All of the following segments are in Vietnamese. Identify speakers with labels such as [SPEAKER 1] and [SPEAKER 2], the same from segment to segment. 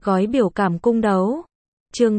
[SPEAKER 1] Gói biểu cảm cung đấu. Chương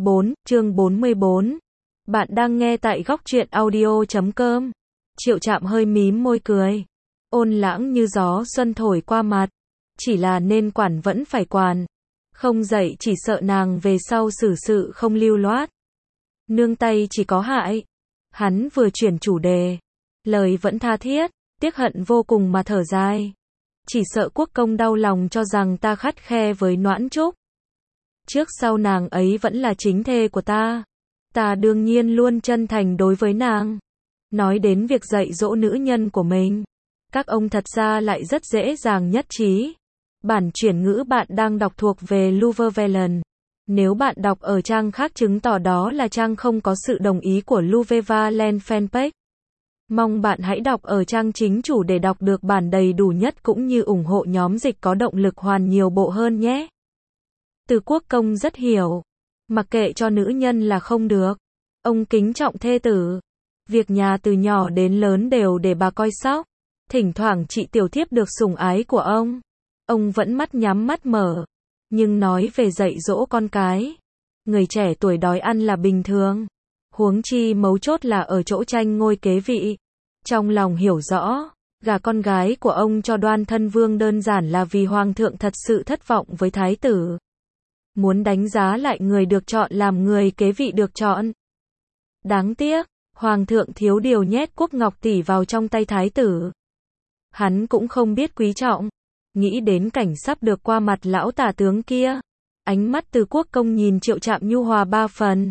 [SPEAKER 1] 44. Bạn đang nghe tại góc truyện audio.com. Triệu Trạm hơi mím môi cười. Ôn lãng như gió xuân thổi qua mặt. Chỉ là nên quản vẫn phải quản. Không dạy chỉ sợ nàng về sau xử sự không lưu loát. Nương tay chỉ có hại. Hắn vừa chuyển chủ đề. Lời vẫn tha thiết, tiếc hận vô cùng mà thở dài. Chỉ sợ quốc công đau lòng cho rằng ta khắt khe với Noãn Trúc. Trước sau nàng ấy vẫn là chính thê của ta. Ta đương nhiên luôn chân thành đối với nàng. Nói đến việc dạy dỗ nữ nhân của mình, các ông thật ra lại rất dễ dàng nhất trí. Bản chuyển ngữ bạn đang đọc thuộc về Luvevelen. Nếu bạn đọc ở trang khác chứng tỏ đó là trang không có sự đồng ý của Luvevelen fanpage. Mong bạn hãy đọc ở trang chính chủ để đọc được bản đầy đủ nhất cũng như ủng hộ nhóm dịch có động lực hoàn nhiều bộ hơn nhé. Từ Quốc công rất hiểu. Mặc kệ cho nữ nhân là không được. Ông kính trọng thê tử. Việc nhà từ nhỏ đến lớn đều để bà coi sóc. Thỉnh thoảng chị tiểu thiếp được sủng ái của ông vẫn mắt nhắm mắt mở. Nhưng nói về dạy dỗ con cái, người trẻ tuổi đói ăn là bình thường. Huống chi mấu chốt là ở chỗ tranh ngôi kế vị. Trong lòng hiểu rõ, gả con gái của ông cho Đoan Thân Vương đơn giản là vì hoàng thượng thật sự thất vọng với thái tử. Muốn đánh giá lại người được chọn làm người kế vị được chọn. Đáng tiếc, hoàng thượng thiếu điều nhét quốc ngọc tỷ vào trong tay thái tử. Hắn cũng không biết quý trọng. Nghĩ đến cảnh sắp được qua mặt lão tả tướng kia, ánh mắt Từ Quốc công nhìn Triệu Trạm nhu hòa ba phần.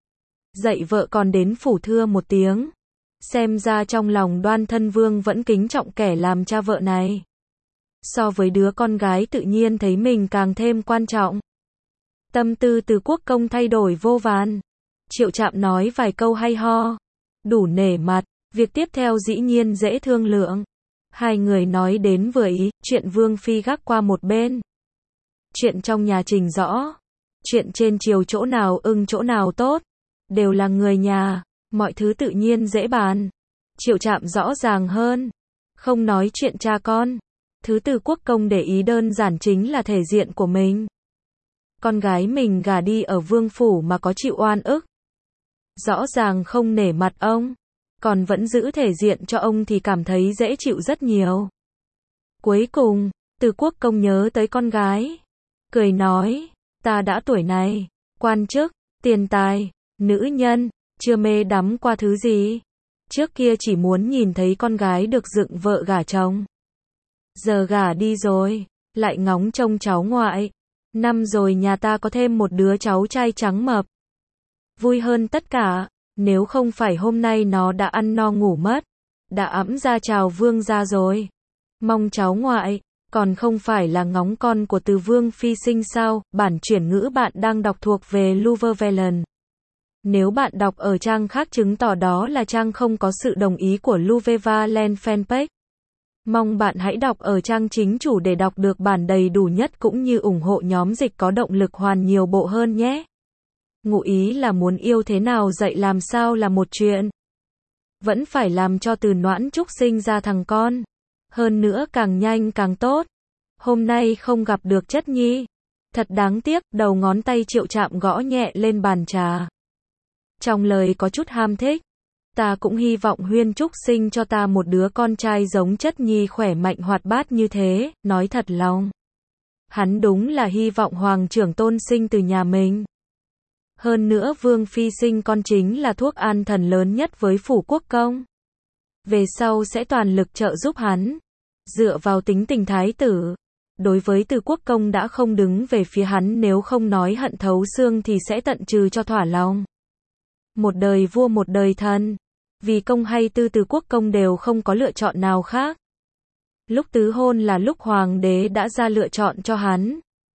[SPEAKER 1] Dạy vợ còn đến phủ thưa một tiếng. Xem ra trong lòng Đoan Thân Vương vẫn kính trọng kẻ làm cha vợ này. So với đứa con gái tự nhiên thấy mình càng thêm quan trọng. Tâm tư Từ Quốc công thay đổi vô vàn. Triệu Trạm nói vài câu hay ho, đủ nể mặt. Việc tiếp theo dĩ nhiên dễ thương lượng. Hai người nói đến vừa ý, chuyện Vương Phi gác qua một bên. Chuyện trong nhà trình rõ. Chuyện trên triều chỗ nào ưng chỗ nào tốt. Đều là người nhà, mọi thứ tự nhiên dễ bàn. Triệu Trạm rõ ràng hơn. Không nói chuyện cha con. Thứ Từ Quốc công để ý đơn giản chính là thể diện của mình. Con gái mình gả đi ở vương phủ mà có chịu oan ức. Rõ ràng không nể mặt ông. Còn vẫn giữ thể diện cho ông thì cảm thấy dễ chịu rất nhiều. Cuối cùng, Từ Quốc công nhớ tới con gái. Cười nói, ta đã tuổi này, quan chức, tiền tài, nữ nhân, chưa mê đắm qua thứ gì. Trước kia chỉ muốn nhìn thấy con gái được dựng vợ gả chồng. Giờ gả đi rồi, lại ngóng trông cháu ngoại. Năm rồi nhà ta có thêm một đứa cháu trai trắng mập. Vui hơn tất cả. Nếu không phải hôm nay nó đã ăn no ngủ mất, đã ẵm ra chào vương gia rồi. Mong cháu ngoại, còn không phải là ngóng con của Từ Vương Phi sinh sao. Bản chuyển ngữ bạn đang đọc thuộc về Luvevelen. Nếu bạn đọc ở trang khác chứng tỏ đó là trang không có sự đồng ý của Luvevelen fanpage. Mong bạn hãy đọc ở trang chính chủ để đọc được bản đầy đủ nhất cũng như ủng hộ nhóm dịch có động lực hoàn nhiều bộ hơn nhé. Ngụ ý là muốn yêu thế nào dạy làm sao là một chuyện. Vẫn phải làm cho Từ Noãn Trúc sinh ra thằng con. Hơn nữa càng nhanh càng tốt. Hôm nay không gặp được chất nhi. Thật đáng tiếc, đầu ngón tay Triệu Trạm gõ nhẹ lên bàn trà. Trong lời có chút ham thích. Ta cũng hy vọng Huyên Trúc sinh cho ta một đứa con trai giống chất nhi khỏe mạnh hoạt bát như thế, nói thật lòng. Hắn đúng là hy vọng hoàng trưởng tôn sinh từ nhà mình. Hơn nữa Vương Phi sinh con chính là thuốc an thần lớn nhất với phủ quốc công. Về sau sẽ toàn lực trợ giúp hắn. Dựa vào tính tình thái tử. Đối với Từ Quốc công đã không đứng về phía hắn, nếu không nói hận thấu xương thì sẽ tận trừ cho thỏa lòng. Một đời vua một đời thần. Vì công hay tư Từ Quốc công đều không có lựa chọn nào khác. Lúc tứ hôn là lúc hoàng đế đã ra lựa chọn cho hắn.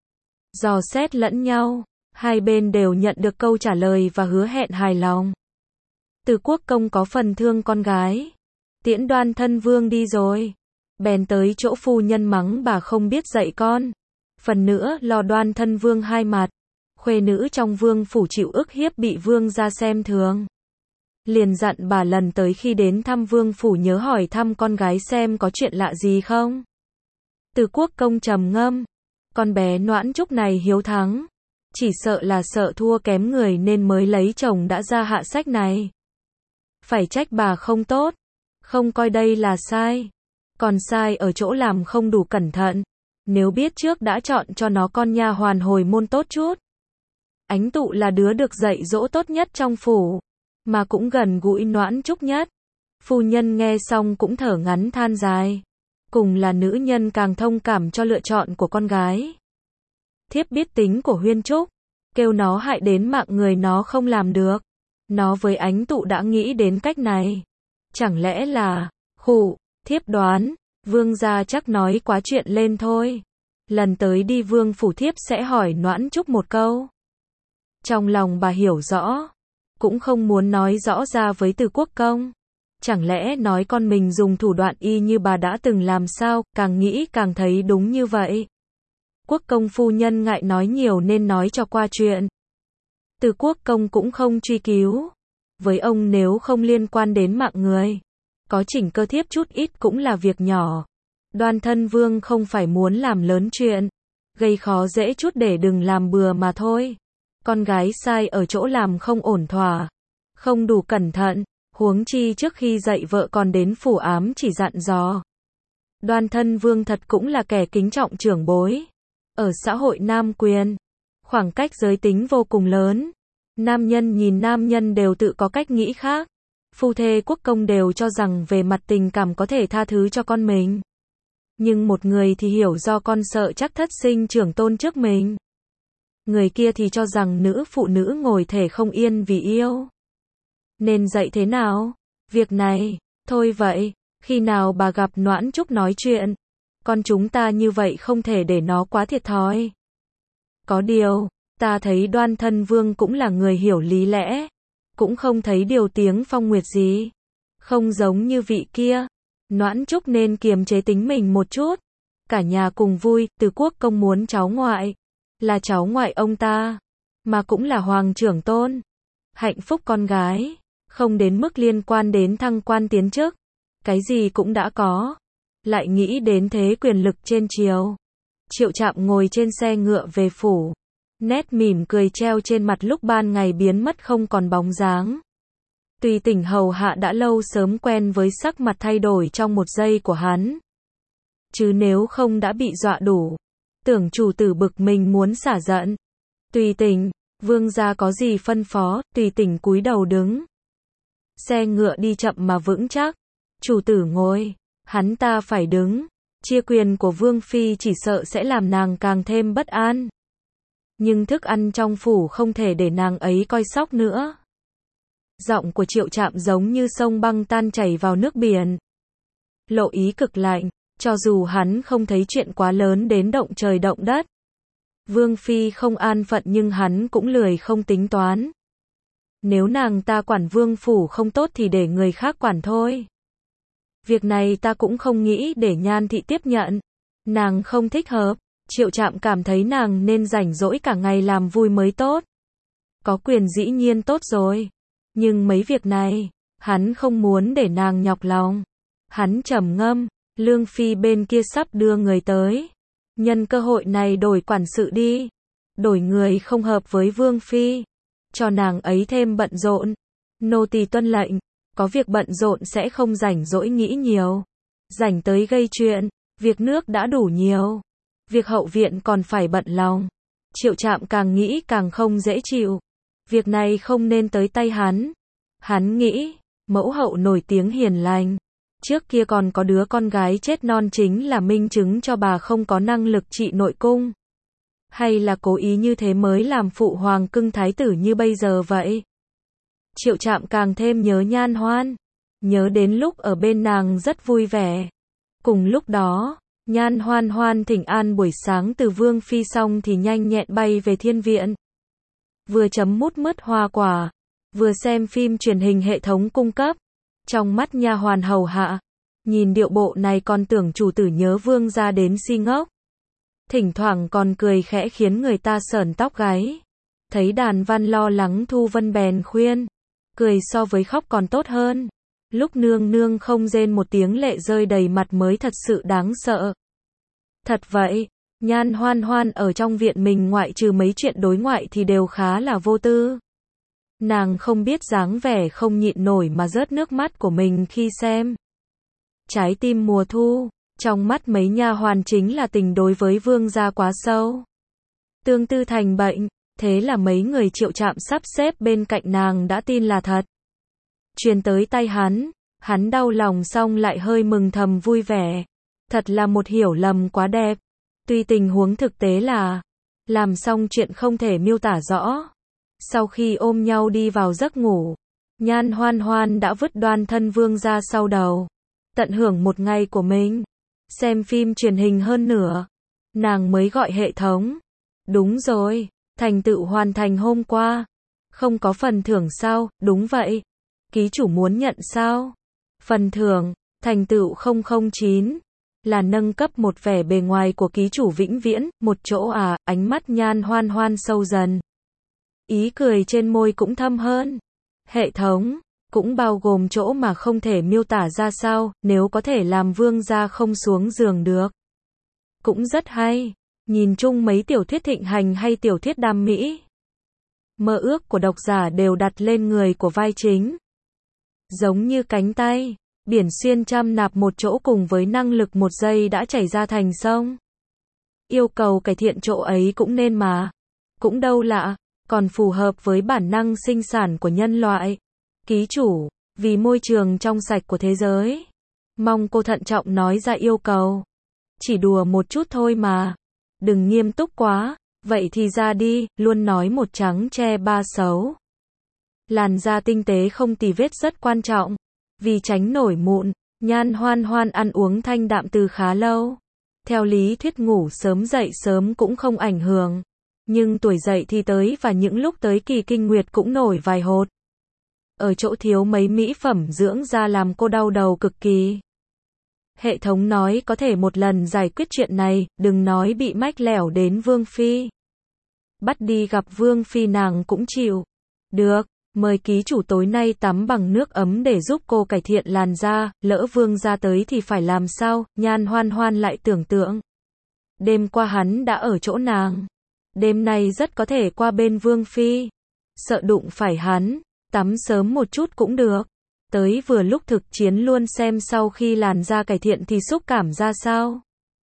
[SPEAKER 1] Dò xét lẫn nhau. Hai bên đều nhận được câu trả lời và hứa hẹn hài lòng. Từ Quốc công có phần thương con gái. Tiễn Đoan Thân Vương đi rồi. Bèn tới chỗ phu nhân mắng bà không biết dạy con. Phần nữa lo Đoan Thân Vương hai mặt. Khuê nữ trong vương phủ chịu ức hiếp bị vương ra xem thường. Liền dặn bà lần tới khi đến thăm vương phủ nhớ hỏi thăm con gái xem có chuyện lạ gì không. Từ Quốc công trầm ngâm. Con bé Noãn Trúc này hiếu thắng. Chỉ sợ là sợ thua kém người nên mới lấy chồng đã ra hạ sách này. Phải trách bà không tốt. Không coi đây là sai. Còn sai ở chỗ làm không đủ cẩn thận. Nếu biết trước đã chọn cho nó con nha hoàn hồi môn tốt chút. Ánh Tụ là đứa được dạy dỗ tốt nhất trong phủ. Mà cũng gần gũi Noãn Trúc nhất. Phu nhân nghe xong cũng thở ngắn than dài. Cùng là nữ nhân càng thông cảm cho lựa chọn của con gái. Thiếp biết tính của Huyên Trúc. Kêu nó hại đến mạng người nó không làm được. Nó với Ánh Tụ đã nghĩ đến cách này. Chẳng lẽ là, khụ, thiếp đoán, Vương gia chắc nói quá chuyện lên thôi. Lần tới đi Vương phủ thiếp sẽ hỏi Noãn Trúc một câu. Trong lòng bà hiểu rõ. Cũng không muốn nói rõ ra với Từ Quốc Công. Chẳng lẽ nói con mình dùng thủ đoạn y như bà đã từng làm sao, càng nghĩ càng thấy đúng như vậy. Quốc công phu nhân ngại nói nhiều nên nói cho qua chuyện. Từ Quốc Công cũng không truy cứu. Với ông nếu không liên quan đến mạng người, có chỉnh cơ thiếp chút ít cũng là việc nhỏ. Đoan Thân Vương không phải muốn làm lớn chuyện, gây khó dễ chút để đừng làm bừa mà thôi. Con gái sai ở chỗ làm không ổn thỏa, không đủ cẩn thận, huống chi trước khi dạy vợ còn đến phủ ám chỉ dặn dò. Đoan Thân Vương thật cũng là kẻ kính trọng trưởng bối. Ở xã hội nam quyền, khoảng cách giới tính vô cùng lớn. Nam nhân nhìn nam nhân đều tự có cách nghĩ khác. Phu thê Quốc công đều cho rằng về mặt tình cảm có thể tha thứ cho con mình. Nhưng một người thì hiểu do con sợ chắc thất sinh trưởng tôn trước mình. Người kia thì cho rằng nữ phụ nữ ngồi thể không yên vì yêu. Nên dạy thế nào? Việc này, thôi vậy, khi nào bà gặp Noãn Trúc nói chuyện. Con chúng ta như vậy không thể để nó quá thiệt thòi. Có điều, ta thấy Đoan Thân Vương cũng là người hiểu lý lẽ. Cũng không thấy điều tiếng phong nguyệt gì. Không giống như vị kia. Noãn Trúc nên kiềm chế tính mình một chút. Cả nhà cùng vui, Từ Quốc Công muốn cháu ngoại. Là cháu ngoại ông ta. Mà cũng là hoàng trưởng tôn. Hạnh phúc con gái. Không đến mức liên quan đến thăng quan tiến chức. Cái gì cũng đã có. Lại nghĩ đến thế quyền lực trên triều. Triệu Trạm ngồi trên xe ngựa về phủ. Nét mỉm cười treo trên mặt lúc ban ngày biến mất không còn bóng dáng. Tùy Tỉnh hầu hạ đã lâu sớm quen với sắc mặt thay đổi trong một giây của hắn. Chứ nếu không đã bị dọa đủ. Tưởng chủ tử bực mình muốn xả giận. Tùy Tỉnh, vương gia có gì phân phó, Tùy Tỉnh cúi đầu đứng. Xe ngựa đi chậm mà vững chắc. Chủ tử ngồi, hắn ta phải đứng. Chia quyền của Vương Phi chỉ sợ sẽ làm nàng càng thêm bất an. Nhưng thức ăn trong phủ không thể để nàng ấy coi sóc nữa. Giọng của Triệu Trạm giống như sông băng tan chảy vào nước biển. Lộ ý cực lạnh, cho dù hắn không thấy chuyện quá lớn đến động trời động đất. Vương Phi không an phận nhưng hắn cũng lười không tính toán. Nếu nàng ta quản vương phủ không tốt thì để người khác quản thôi. Việc này ta cũng không nghĩ để Nhan thị tiếp nhận. Nàng không thích hợp. Triệu Trạm cảm thấy nàng nên rảnh rỗi cả ngày làm vui mới tốt. Có quyền dĩ nhiên tốt rồi. Nhưng mấy việc này, hắn không muốn để nàng nhọc lòng. Hắn trầm ngâm, Lương Phi bên kia sắp đưa người tới. Nhân cơ hội này đổi quản sự đi. Đổi người không hợp với Vương Phi. Cho nàng ấy thêm bận rộn. Nô tỳ tuân lệnh. Có việc bận rộn sẽ không rảnh rỗi nghĩ nhiều. Rảnh tới gây chuyện. Việc nước đã đủ nhiều. Việc hậu viện còn phải bận lòng. Triệu Trạm càng nghĩ càng không dễ chịu. Việc này không nên tới tay hắn. Hắn nghĩ, mẫu hậu nổi tiếng hiền lành. Trước kia còn có đứa con gái chết non chính là minh chứng cho bà không có năng lực trị nội cung. Hay là cố ý như thế mới làm phụ hoàng cưng thái tử như bây giờ vậy? Triệu Trạm càng thêm nhớ Nhan Hoan. Nhớ đến lúc ở bên nàng rất vui vẻ. Cùng lúc đó, Nhan Hoan Hoan thỉnh an buổi sáng từ Vương Phi xong thì nhanh nhẹn bay về thiên viện. Vừa chấm mút mứt hoa quả, vừa xem phim truyền hình hệ thống cung cấp. Trong mắt nha hoàn hầu hạ, nhìn điệu bộ này còn tưởng chủ tử nhớ vương gia đến si ngốc. Thỉnh thoảng còn cười khẽ khiến người ta sởn tóc gáy. Thấy Đàn Văn lo lắng Thu Vân bèn khuyên, cười so với khóc còn tốt hơn. Lúc nương nương không rên một tiếng lệ rơi đầy mặt mới thật sự đáng sợ. Thật vậy, Nhan Hoan Hoan ở trong viện mình ngoại trừ mấy chuyện đối ngoại thì đều khá là vô tư. Nàng không biết dáng vẻ không nhịn nổi mà rớt nước mắt của mình khi xem Trái tim mùa thu. Trong mắt mấy nha hoàn chính là tình đối với vương gia quá sâu. Tương tư thành bệnh, thế là mấy người Triệu Trạm sắp xếp bên cạnh nàng đã tin là thật. Truyền tới tay hắn đau lòng xong lại hơi mừng thầm vui vẻ. Thật là một hiểu lầm quá đẹp. Tuy tình huống thực tế là làm xong chuyện không thể miêu tả rõ. Sau khi ôm nhau đi vào giấc ngủ, Nhan Hoan Hoan đã vứt đoan thân vương gia sau đầu. Tận hưởng một ngày của mình. Xem phim truyền hình hơn nữa. Nàng mới gọi hệ thống. Đúng rồi, thành tựu hoàn thành hôm qua. Không có phần thưởng sao? Đúng vậy. Ký chủ muốn nhận sao? Phần thưởng, thành tựu 009. Là nâng cấp một vẻ bề ngoài của ký chủ vĩnh viễn, một chỗ à, ánh mắt Nhan Hoan Hoan sâu dần. Ý cười trên môi cũng thâm hơn. Hệ thống, cũng bao gồm chỗ mà không thể miêu tả ra sao, nếu có thể làm vương gia không xuống giường được. Cũng rất hay. Nhìn chung mấy tiểu thuyết thịnh hành hay tiểu thuyết đam mỹ. Mơ ước của độc giả đều đặt lên người của vai chính. Giống như cánh tay, biển xuyên trăm nạp một chỗ cùng với năng lực một giây đã chảy ra thành sông. Yêu cầu cải thiện chỗ ấy cũng nên mà. Cũng đâu lạ, còn phù hợp với bản năng sinh sản của nhân loại. Ký chủ, vì môi trường trong sạch của thế giới. Mong cô thận trọng nói ra yêu cầu. Chỉ đùa một chút thôi mà. Đừng nghiêm túc quá. Vậy thì ra đi, luôn nói một trắng che ba xấu. Làn da tinh tế không tì vết rất quan trọng. Vì tránh nổi mụn, Nhan Hoan Hoan ăn uống thanh đạm từ khá lâu. Theo lý thuyết ngủ sớm dậy sớm cũng không ảnh hưởng. Nhưng tuổi dậy thì tới và những lúc tới kỳ kinh nguyệt cũng nổi vài hột. Ở chỗ thiếu mấy mỹ phẩm dưỡng da làm cô đau đầu cực kỳ. Hệ thống nói có thể một lần giải quyết chuyện này, đừng nói bị mách lẻo đến Vương Phi. Bắt đi gặp Vương Phi nàng cũng chịu. Được, mời ký chủ tối nay tắm bằng nước ấm để giúp cô cải thiện làn da, lỡ Vương gia tới thì phải làm sao? Nhan Hoan Hoan lại tưởng tượng. Đêm qua hắn đã ở chỗ nàng. Đêm nay rất có thể qua bên Vương Phi. Sợ đụng phải hắn, tắm sớm một chút cũng được. Tới vừa lúc thực chiến luôn xem sau khi làn da cải thiện thì xúc cảm ra sao.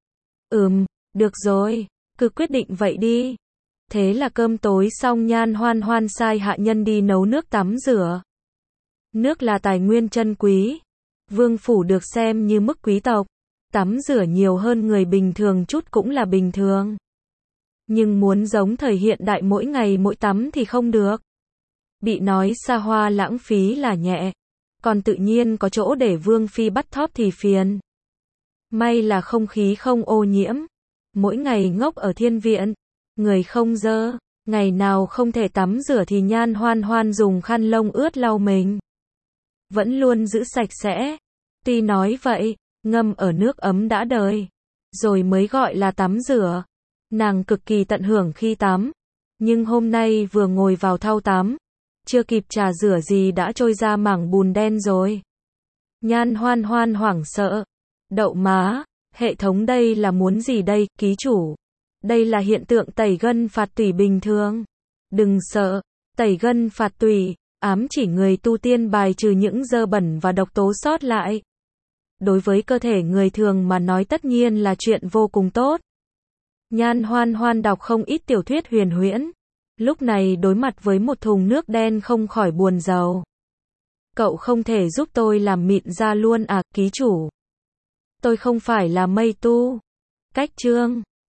[SPEAKER 1] Được rồi, cứ quyết định vậy đi. Thế là cơm tối xong Nhan Hoan Hoan sai hạ nhân đi nấu nước tắm rửa. Nước là tài nguyên chân quý. Vương phủ được xem như mức quý tộc. Tắm rửa nhiều hơn người bình thường chút cũng là bình thường. Nhưng muốn giống thời hiện đại mỗi ngày mỗi tắm thì không được. Bị nói xa hoa lãng phí là nhẹ. Còn tự nhiên có chỗ để Vương Phi bắt thóp thì phiền. May là không khí không ô nhiễm. Mỗi ngày ngốc ở thiên viện. Người không dơ. Ngày nào không thể tắm rửa thì Nhan Hoan Hoan dùng khăn lông ướt lau mình. Vẫn luôn giữ sạch sẽ. Tuy nói vậy, ngâm ở nước ấm đã đời. Rồi mới gọi là tắm rửa. Nàng cực kỳ tận hưởng khi tắm. Nhưng hôm nay vừa ngồi vào thau tắm. Chưa kịp trà rửa gì đã trôi ra mảng bùn đen rồi. Nhan Hoan Hoan hoảng sợ. Đậu má, hệ thống đây là muốn gì đây, ký chủ? Đây là hiện tượng tẩy gân phạt tủy bình thường. Đừng sợ, tẩy gân phạt tủy, ám chỉ người tu tiên bài trừ những dơ bẩn và độc tố sót lại. Đối với cơ thể người thường mà nói tất nhiên là chuyện vô cùng tốt. Nhan Hoan Hoan đọc không ít tiểu thuyết huyền huyễn. Lúc này đối mặt với một thùng nước đen không khỏi buồn rầu. Cậu không thể giúp tôi làm mịn da luôn à, ký chủ? Tôi không phải là mây tu. Cách chương